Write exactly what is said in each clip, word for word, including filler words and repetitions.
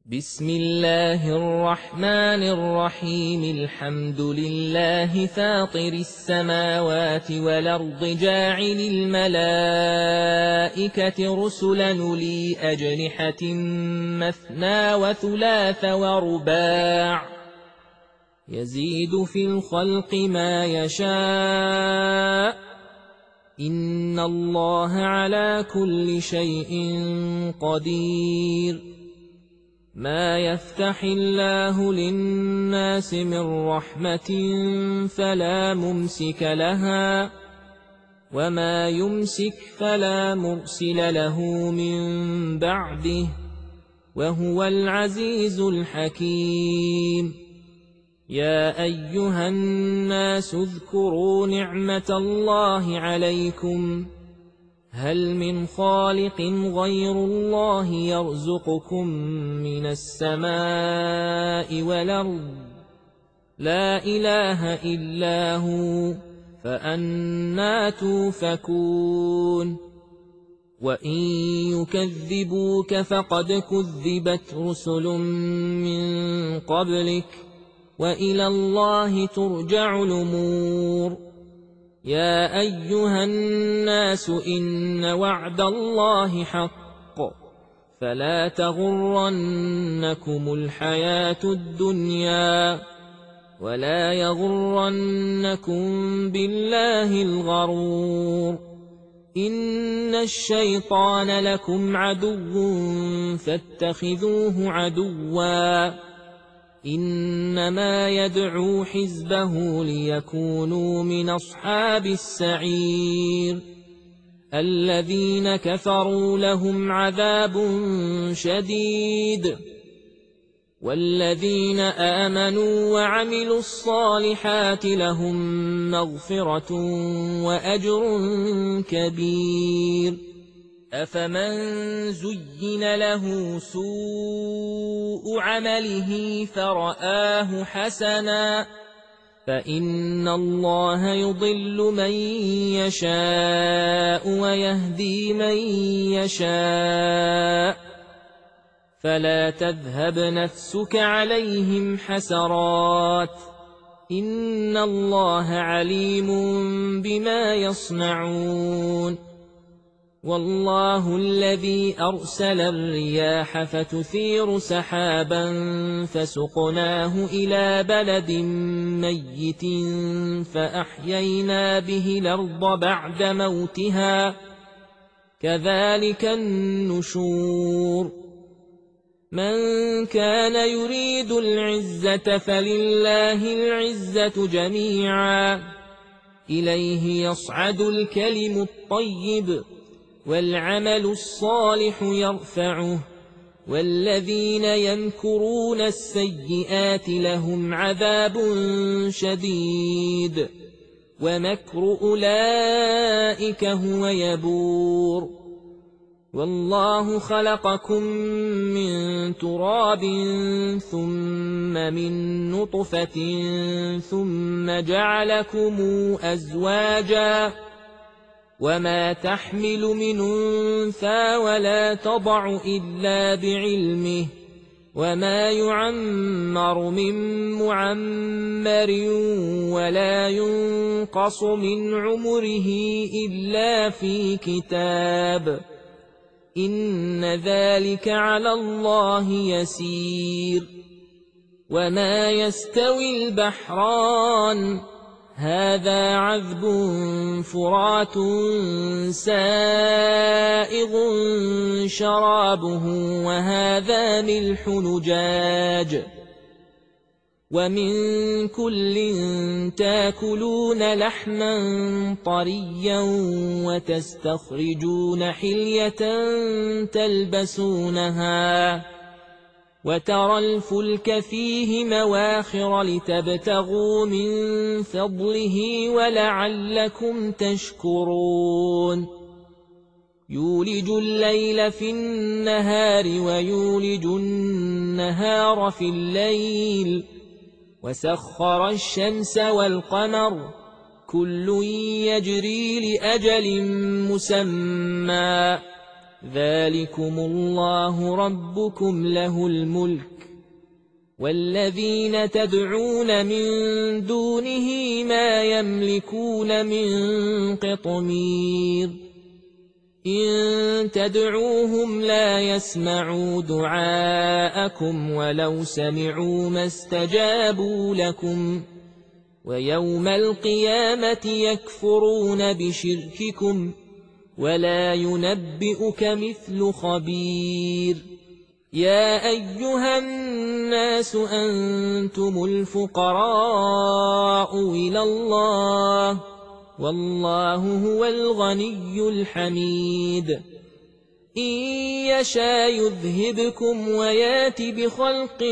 بسم الله الرحمن الرحيم الحمد لله فاطر السماوات والأرض جاعل الملائكة رسلا أولي أجنحة مثنى وثلاث ورباع يزيد في الخلق ما يشاء إن الله على كل شيء قدير ما يفتح الله للناس من رحمة فلا ممسك لها وما يمسك فلا مرسل له من بعده وهو العزيز الحكيم يا أيها الناس اذكروا نعمة الله عليكم هل من خالق غير الله يرزقكم من السماء والأرض لا إله إلا هو فأنى توفكون وإن يكذبوك فقد كذبت رسل من قبلك وإلى الله ترجع الأمور يا أيها الناس إن وعد الله حق فلا تغرنكم الحياة الدنيا ولا يغرنكم بالله الغرور إن الشيطان لكم عدو فاتخذوه عدوا إنما يدعو حزبه ليكونوا من أصحاب السعير الذين كفروا لهم عذاب شديد والذين آمنوا وعملوا الصالحات لهم مغفرة وأجر كبير أفمن زين له سوء عمله فرآه حسنا فإن الله يضل من يشاء ويهدي من يشاء فلا تذهب نفسك عليهم حسرات إن الله عليم بما يصنعون والله الذي أرسل الرياح فتثير سحابا فسقناه إلى بلد ميت فأحيينا به الأرض بعد موتها كذلك النشور من كان يريد العزة فلله العزة جميعا إليه يصعد الكلم الطيب والعمل الصالح يرفعه والذين يمكرون السيئات لهم عذاب شديد ومكر أولئك هو يبور والله خلقكم من تراب ثم من نطفة ثم جعلكم أزواجا وما تحمل من أنثى ولا تضع إلا بعلمه وما يعمر من معمر ولا ينقص من عمره إلا في كتاب إن ذلك على الله يسير وما يستوي البحران هذا عذب فرات سائغ شرابه وهذا ملح نجاج ومن كل تاكلون لحما طريا وتستخرجون حلية تلبسونها وترى الفلك فيه مواخر لتبتغوا من فضله ولعلكم تشكرون يولج الليل في النهار ويولج النهار في الليل وسخر الشمس والقمر كل يجري لأجل مسمى ذلكم الله ربكم له الملك والذين تدعون من دونه ما يملكون من قطمير إن تدعوهم لا يسمعوا دعاءكم ولو سمعوا ما استجابوا لكم ويوم القيامة يكفرون بشرككم ولا ينبئك مثل خبير يا أيها الناس أنتم الفقراء إلى الله والله هو الغني الحميد إن يشاء يذهبكم ويات بخلق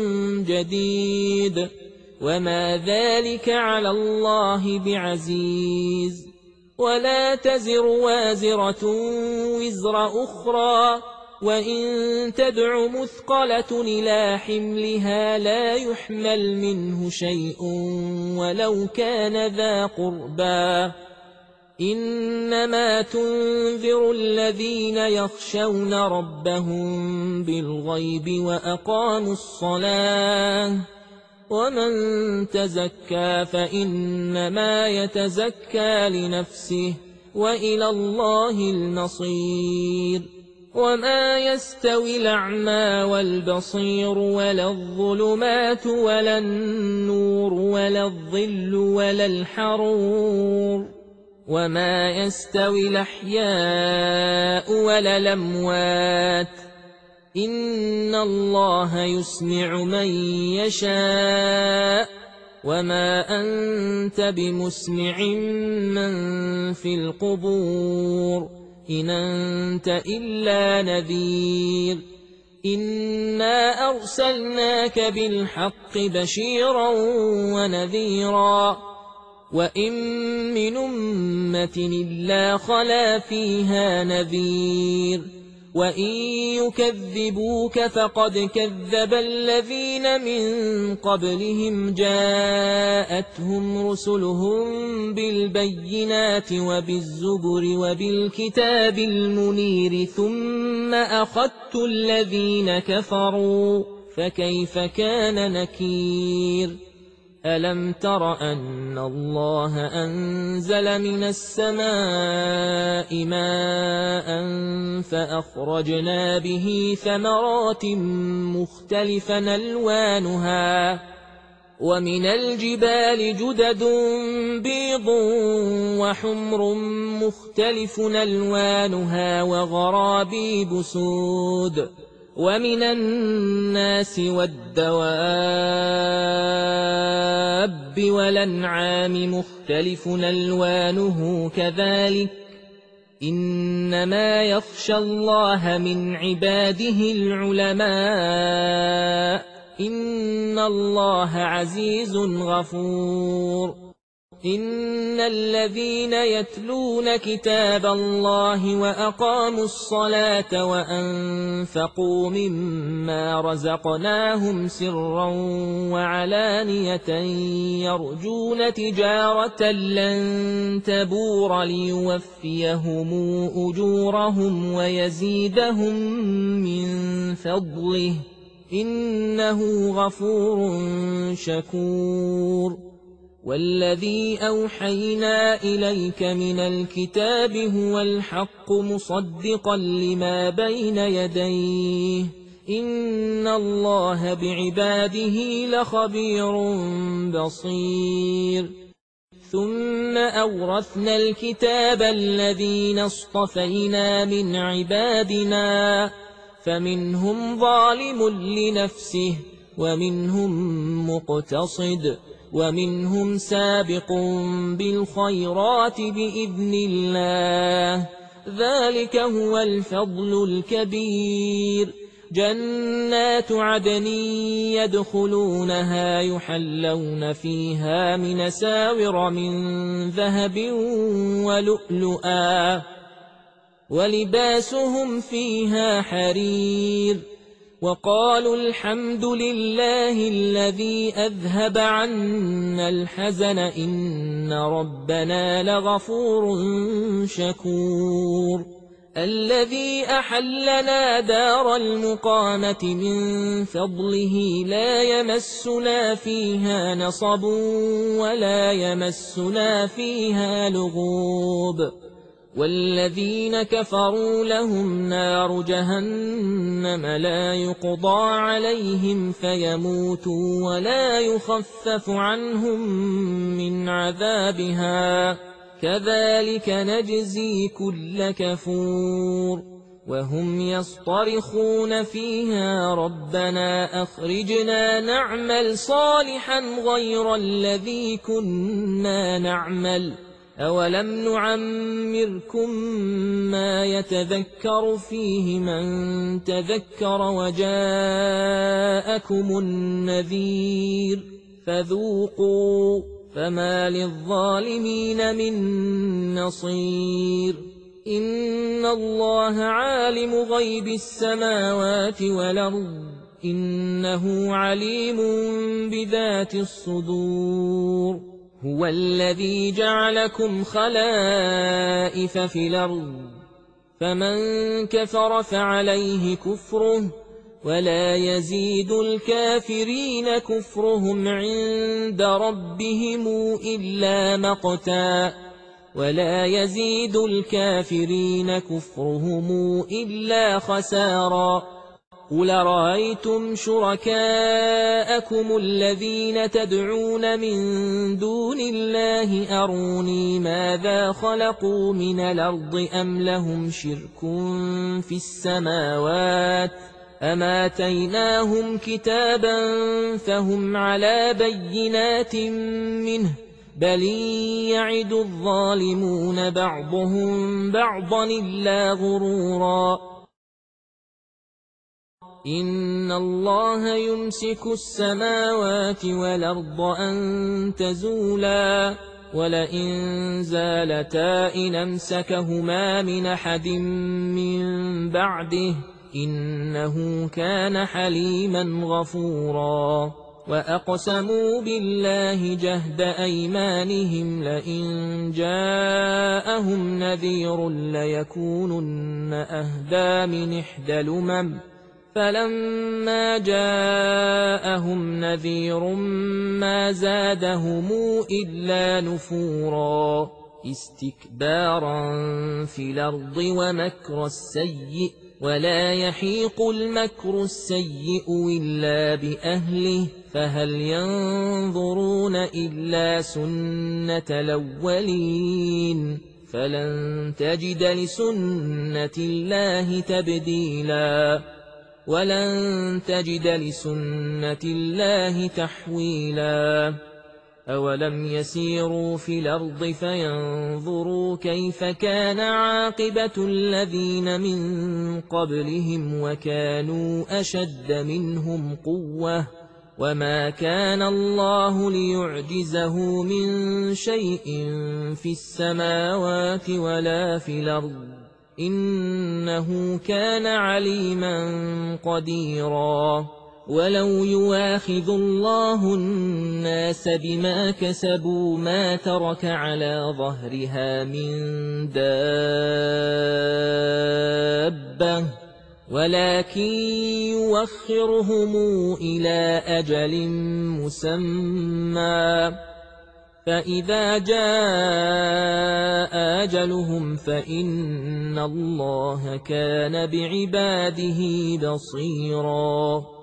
جديد وما ذلك على الله بعزيز ولا تزر وازرة وزر أخرى وإن تدع مثقلة إلى حملها لا يحمل منه شيء ولو كان ذا قربى إنما تنذر الذين يخشون ربهم بالغيب وأقاموا الصلاة ومن تزكى فإنما يتزكى لنفسه وإلى الله المصير وما يستوي الأعمى والبصير ولا الظلمات ولا النور ولا الظل ولا الحرور وما يستوي الأحياء ولا الأموات إن الله يسمع من يشاء وما أنت بمسمع من في القبور إن أنت إلا نذير إنا أرسلناك بالحق بشيرا ونذيرا وإن من أمة إلا خلا فيها نذير وإن يكذبوك فقد كذب الذين من قبلهم جاءتهم رسلهم بالبينات وبالزبر وبالكتاب المنير ثم أخذت الذين كفروا فكيف كان نكير ألم تر أن الله أنزل من السماء ماء فأخرجنا به ثمرات مختلفا ألوانها ومن الجبال جدد بيض وحمر مختلف ألوانها وغرابيب سود ومن الناس والدواب والأنعام مختلف ألوانه كذلك إنما يخشى الله من عباده العلماء إن الله عزيز غفور إن الذين يتلون كتاب الله وأقاموا الصلاة وأنفقوا مما رزقناهم سرا وعلانية يرجون تجارة لن تبور ليوفيهم أجورهم ويزيدهم من فضله إنه غفور شكور والذي أوحينا إليك من الكتاب هو الحق مصدقا لما بين يديه إن الله بعباده لخبير بصير ثم أورثنا الكتاب الذين اصطفينا من عبادنا فمنهم ظالم لنفسه ومنهم مقتصد ومنهم سابق بالخيرات بإذن الله ذلك هو الفضل الكبير جنات عدن يدخلونها يحلون فيها من ساور من ذهب ولؤلؤا ولباسهم فيها حرير وقالوا الحمد لله الذي أذهب عنا الحزن إن ربنا لغفور شكور الذي أحلنا دار المقامة من فضله لا يمسنا فيها نصب ولا يمسنا فيها لغوب والذين كفروا لهم نار جهنم لا يقضى عليهم فيموتوا ولا يخفف عنهم من عذابها كذلك نجزي كل كفور وهم يصطرخون فيها ربنا أخرجنا نعمل صالحا غير الذي كنا نعمل أولم نعمركم ما يتذكر فيه من تذكر وجاءكم النذير فذوقوا فما للظالمين من نصير إن الله عالم غيب السماوات والأرض إنه عليم بذات الصدور هو الذي جعلكم خلائف في الأرض فمن كفر فعليه كفره ولا يزيد الكافرين كفرهم عند ربهم إلا مقتا ولا يزيد الكافرين كفرهم إلا خسارا قل رأيتم شركاءكم الذين تدعون من دون الله أروني ماذا خلقوا من الأرض أم لهم شرك في السماوات أم آتيناهم كتابا فهم على بينات منه بل يعد الظالمون بعضهم بعضا إلا غرورا إن الله يمسك السماوات والأرض أن تزولا ولئن زالتا إن أمسكهما من أحد من بعده إنه كان حليما غفورا وأقسموا بالله جهد أيمانهم لئن جاءهم نذير ليكونن أهدى من إحدى الأمم فلما جاءهم نذير ما زادهم إلا نفورا استكبارا في الأرض ومكر السيء ولا يحيق المكر السيء إلا بأهله فهل ينظرون إلا سنة الأولين فلن تجد لسنة الله تبديلا ولن تجد لسنة الله تحويلا أولم يسيروا في الأرض فينظروا كيف كان عاقبة الذين من قبلهم وكانوا أشد منهم قوة وما كان الله ليعجزه من شيء في السماوات ولا في الأرض إنه كان عليما قديرا ولو يواخذ الله الناس بما كسبوا ما ترك على ظهرها من دابة ولكن يوخرهم إلى أجل مسمى فإذا جاء أجلهم فإن الله كان بعباده بصيرا